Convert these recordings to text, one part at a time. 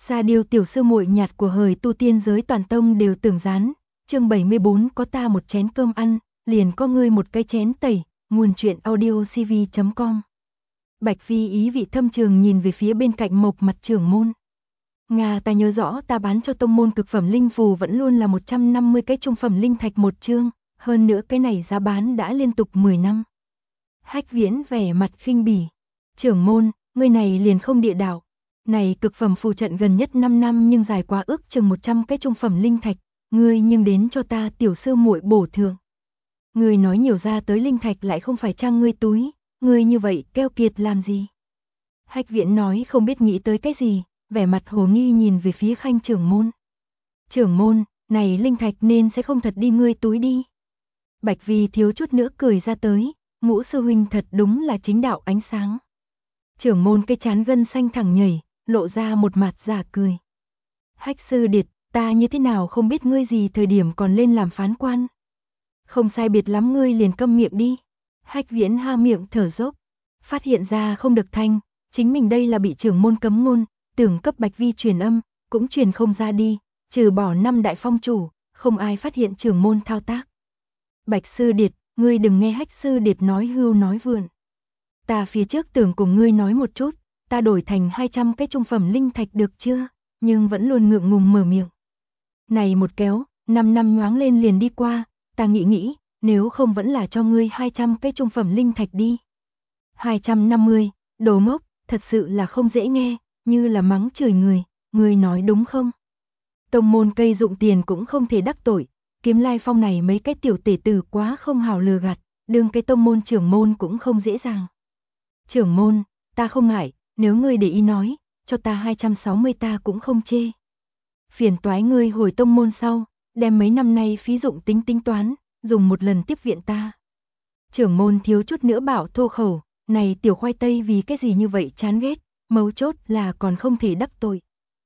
Sa Điêu tiểu sư muội nhạt của hời tu tiên giới toàn tông đều tưởng dán. Chương 74 có ta một chén cơm ăn, liền có ngươi một cái chén tẩy. Nguồn truyện audiocv.com. Bạch Vi ý vị thâm trường nhìn về phía bên cạnh Mộc Mặt trưởng môn. Nga, ta nhớ rõ ta bán cho tông môn cực phẩm linh phù vẫn luôn là 150 cái trung phẩm linh thạch một chương, hơn nữa cái này giá bán đã liên tục 10 năm. Hách Viễn vẻ mặt khinh bỉ. Trưởng môn, ngươi này liền không địa đạo. Này cực phẩm phù trận gần nhất 5 năm nhưng dài quá ước chừng 100 cái trung phẩm linh thạch, ngươi nhưng đến cho ta tiểu sư muội bổ thưởng. Ngươi nói nhiều ra tới linh thạch lại không phải trang ngươi túi, ngươi như vậy keo kiệt làm gì? Hách Viễn nói không biết nghĩ tới cái gì, vẻ mặt hồ nghi nhìn về phía Khanh trưởng môn. Trưởng môn, này linh thạch nên sẽ không thật đi ngươi túi đi. Bạch Vi thiếu chút nữa cười ra tới, Ngũ sư huynh thật đúng là chính đạo ánh sáng. Trưởng môn cái trán gân xanh thẳng nhảy, lộ ra một mặt giả cười. Hách sư điệt, ta như thế nào không biết ngươi gì thời điểm còn lên làm phán quan. Không sai biệt lắm ngươi liền câm miệng đi. Hách Viễn ha miệng thở dốc, phát hiện ra không được thanh, chính mình đây là bị trưởng môn cấm ngôn, tưởng cấp Bạch Vi truyền âm, cũng truyền không ra đi, trừ bỏ 5 đại phong chủ, không ai phát hiện trưởng môn thao tác. Bạch sư điệt, ngươi đừng nghe Hách sư điệt nói hưu nói vượn. Ta phía trước tưởng cùng ngươi nói một chút, ta đổi thành 200 cái trung phẩm linh thạch được chưa, nhưng vẫn luôn ngượng ngùng mở miệng. Này một kéo, 5 năm nhoáng lên liền đi qua, ta nghĩ, nếu không vẫn là cho ngươi 200 cái trung phẩm linh thạch đi. 250, đồ ngốc, thật sự là không dễ nghe, như là mắng chửi người, ngươi nói đúng không? Tông môn cây dụng tiền cũng không thể đắc tội, Kiếm Lai Phong này mấy cái tiểu tể tử quá không hảo lừa gạt, đương cái tông môn trưởng môn cũng không dễ dàng. Trưởng môn, ta không ngại, nếu ngươi để ý nói, cho ta 260 ta cũng không chê. Phiền toái ngươi hồi tông môn sau, đem mấy năm nay phí dụng tính toán, dùng một lần tiếp viện ta. Trưởng môn thiếu chút nữa bảo thô khẩu, này tiểu khoai tây vì cái gì như vậy chán ghét, mấu chốt là còn không thể đắc tội.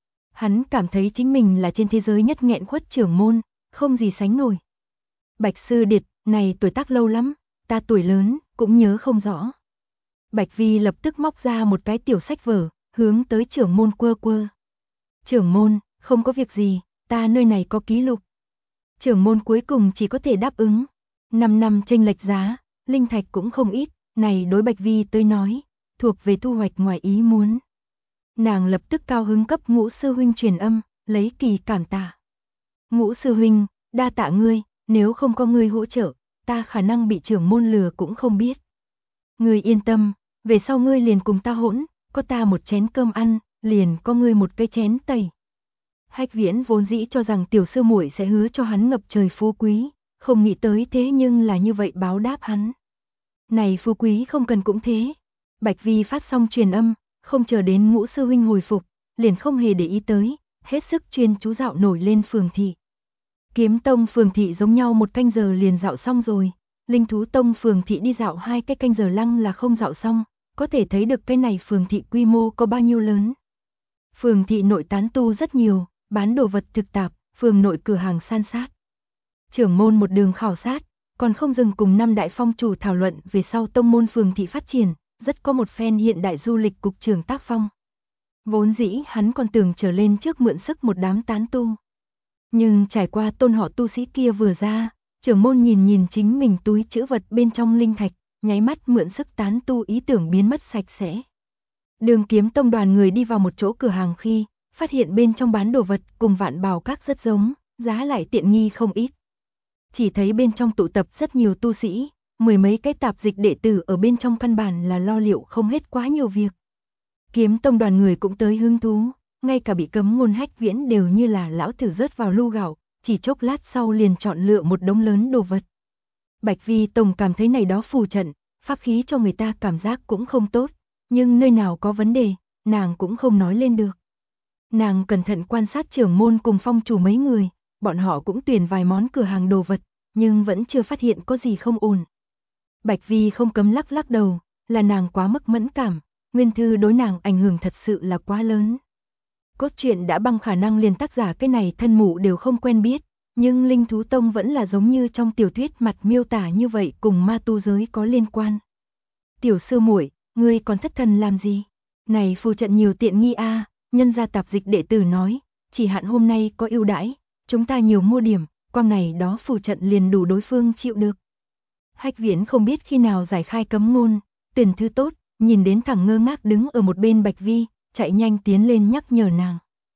Hắn cảm thấy chính mình là trên thế giới nhất nghẹn khuất trưởng môn, không gì sánh nổi. Bạch sư điệt, này tuổi tác lâu lắm, ta tuổi lớn, cũng nhớ không rõ. Bạch Vi lập tức móc ra một cái tiểu sách vở, hướng tới trưởng môn quơ quơ. Trưởng môn, không có việc gì, ta nơi này có ký lục. Trưởng môn cuối cùng chỉ có thể đáp ứng. 5 năm chênh lệch giá, linh thạch cũng không ít, này đối Bạch Vi tới nói, thuộc về thu hoạch ngoài ý muốn. Nàng lập tức cao hứng cấp Ngũ sư huynh truyền âm, lấy kỳ cảm tạ. Ngũ sư huynh, đa tạ ngươi, nếu không có ngươi hỗ trợ, ta khả năng bị trưởng môn lừa cũng không biết. Ngươi yên tâm, về sau ngươi liền cùng ta hỗn, có ta một chén cơm ăn, liền có ngươi một cái chén tẩy. Hách Viễn vốn dĩ cho rằng tiểu sư muội sẽ hứa cho hắn ngập trời phú quý, không nghĩ tới thế nhưng là như vậy báo đáp hắn. Này phú quý không cần cũng thế. Bạch Vi phát xong truyền âm, không chờ đến Ngũ sư huynh hồi phục, liền không hề để ý tới, hết sức chuyên chú dạo nổi lên phường thị. Kiếm tông phường thị giống nhau một canh giờ liền dạo xong rồi, linh thú tông phường thị đi dạo 2 cái canh giờ lăng là không dạo xong, có thể thấy được cái này phường thị quy mô có bao nhiêu lớn. Phường thị nội tán tu rất nhiều, bán đồ vật thực tạp, phường nội cửa hàng san sát. Trưởng môn một đường khảo sát, còn không dừng cùng 5 đại phong chủ thảo luận về sau tông môn phường thị phát triển, rất có một phen hiện đại du lịch cục trưởng tác phong. Vốn dĩ hắn còn tưởng trở lên trước mượn sức một đám tán tu. Nhưng trải qua tôn họ tu sĩ kia vừa ra, trưởng môn nhìn chính mình túi trữ vật bên trong linh thạch, nháy mắt mượn sức tán tu ý tưởng biến mất sạch sẽ. Đường Kiếm tông đoàn người đi vào một chỗ cửa hàng khi, phát hiện bên trong bán đồ vật cùng Vạn Bảo Các rất giống, giá lại tiện nghi không ít. Chỉ thấy bên trong tụ tập rất nhiều tu sĩ, 10 mấy cái tạp dịch đệ tử ở bên trong căn bản là lo liệu không hết quá nhiều việc. Kiếm tông đoàn người cũng tới hứng thú, ngay cả bị cấm ngôn Hách Viễn đều như là lão thử rớt vào lu gạo, chỉ chốc lát sau liền chọn lựa một đống lớn đồ vật. Bạch Vi tổng cảm thấy này đó phù trận, pháp khí cho người ta cảm giác cũng không tốt, nhưng nơi nào có vấn đề, nàng cũng không nói lên được. Nàng cẩn thận quan sát trưởng môn cùng phong chủ mấy người, bọn họ cũng tuyển vài món cửa hàng đồ vật, nhưng vẫn chưa phát hiện có gì không ổn. Bạch Vi không cấm lắc đầu, là nàng quá mức mẫn cảm, nguyên thư đối nàng ảnh hưởng thật sự là quá lớn. Cốt truyện đã băng khả năng liền tác giả cái này thân mụ đều không quen biết, nhưng Linh Thú Tông vẫn là giống như trong tiểu thuyết mặt miêu tả như vậy cùng ma tu giới có liên quan. Tiểu sư muội, ngươi còn thất thần làm gì? Này phù trận nhiều tiện nghi a, nhân gia tạp dịch đệ tử nói, chỉ hạn hôm nay có ưu đãi, chúng ta nhiều mua điểm, quang này đó phù trận liền đủ đối phương chịu được. Hách Viễn không biết khi nào giải khai cấm ngôn, tuyển thứ tốt, nhìn đến thẳng ngơ ngác đứng ở một bên Bạch Vi, chạy nhanh tiến lên nhắc nhở nàng.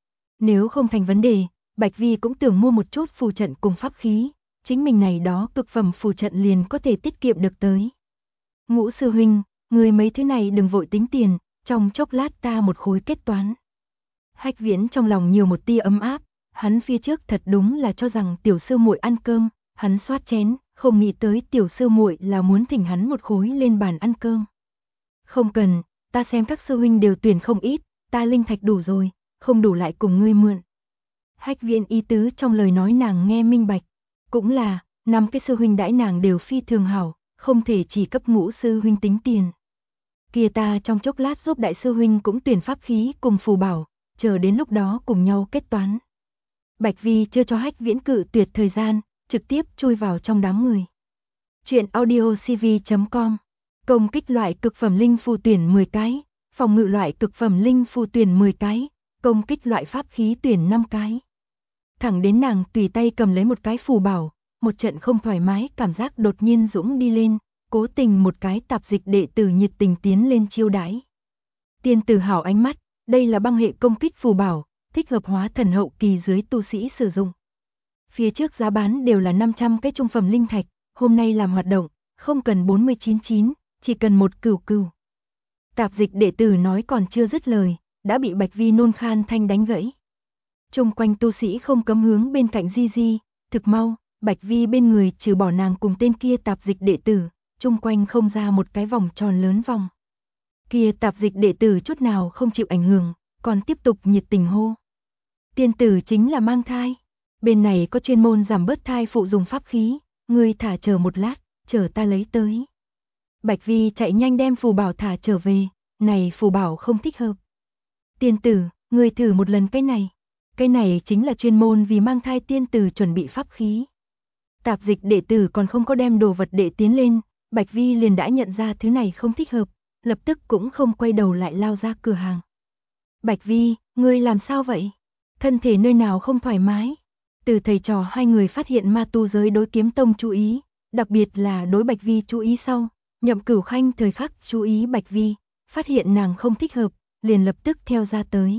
Nếu không thành vấn đề, Bạch Vi cũng tưởng mua một chút phù trận cùng pháp khí, chính mình này đó cực phẩm phù trận liền có thể tiết kiệm được tới. Ngũ sư huynh, người mấy thứ này đừng vội tính tiền, trong chốc lát ta một khối kết toán. Hách Viễn trong lòng nhiều một tia ấm áp, hắn phía trước thật đúng là cho rằng tiểu sư muội ăn cơm, hắn xoát chén, không nghĩ tới tiểu sư muội là muốn thỉnh hắn một khối lên bàn ăn cơm. Không cần, ta xem các sư huynh đều tuyển không ít, ta linh thạch đủ rồi, không đủ lại cùng ngươi mượn. Hách Viễn ý tứ trong lời nói nàng nghe minh bạch, cũng là, 5 cái sư huynh đãi nàng đều phi thường hảo, không thể chỉ cấp Ngũ sư huynh tính tiền. Kia ta trong chốc lát giúp đại sư huynh cũng tuyển pháp khí cùng phù bảo, chờ đến lúc đó cùng nhau kết toán. Bạch Vi chưa cho Hách Viễn cự tuyệt thời gian, trực tiếp chui vào trong đám người. Chuyện audiocv.com. Công kích loại cực phẩm linh phù tuyển 10 cái, phòng ngự loại cực phẩm linh phù tuyển 10 cái, công kích loại pháp khí tuyển 5 cái. Thẳng đến nàng tùy tay cầm lấy một cái phù bảo, một trận không thoải mái cảm giác đột nhiên dũng đi lên, cố tình một cái tạp dịch đệ tử nhiệt tình tiến lên chiêu đãi. Tiên tử hảo ánh mắt, đây là băng hệ công kích phù bảo, thích hợp hóa thần hậu kỳ dưới tu sĩ sử dụng. Phía trước giá bán đều là 500 cái trung phẩm linh thạch, hôm nay làm hoạt động, không cần 49.9, chỉ cần một cửu cửu. Tạp dịch đệ tử nói còn chưa dứt lời, đã bị Bạch Vi nôn khan thanh đánh gãy. Trung quanh tu sĩ không cấm hướng bên cạnh Di, thực mau, Bạch Vi bên người trừ bỏ nàng cùng tên kia tạp dịch đệ tử, trung quanh không ra một cái vòng tròn lớn vòng. Kia tạp dịch đệ tử chút nào không chịu ảnh hưởng, còn tiếp tục nhiệt tình hô. Tiên tử chính là mang thai, bên này có chuyên môn giảm bớt thai phụ dùng pháp khí, ngươi thả chờ một lát, chờ ta lấy tới. Bạch Vi chạy nhanh đem phù bảo thả trở về, này phù bảo không thích hợp. Tiên tử, ngươi thử một lần cái này chính là chuyên môn vì mang thai tiên tử chuẩn bị pháp khí. Tạp dịch đệ tử còn không có đem đồ vật đệ tiến lên, Bạch Vi liền đã nhận ra thứ này không thích hợp, lập tức cũng không quay đầu lại lao ra cửa hàng. Bạch Vi, ngươi làm sao vậy? Thân thể nơi nào không thoải mái? Từ thầy trò hai người phát hiện ma tu giới đối kiếm tông chú ý, đặc biệt là đối Bạch Vi chú ý sau, Nhậm Cửu Khanh thời khắc chú ý Bạch Vi, phát hiện nàng không thích hợp, liền lập tức theo ra tới.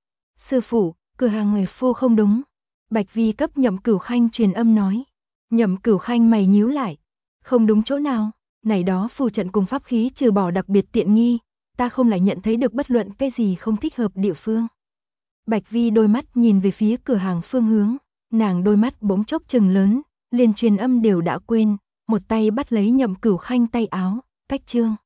Sư phụ, cửa hàng người phô không đúng. Bạch Vi cấp Nhậm Cửu Khanh truyền âm nói. Nhậm Cửu Khanh mày nhíu lại. Không đúng chỗ nào, này đó phù trận cùng pháp khí trừ bỏ đặc biệt tiện nghi, ta không lại nhận thấy được bất luận cái gì không thích hợp địa phương. Bạch Vi đôi mắt nhìn về phía cửa hàng phương hướng, nàng đôi mắt bỗng chốc trừng lớn, liền truyền âm đều đã quên, một tay bắt lấy Nhậm Cửu Khanh tay áo, cách trương.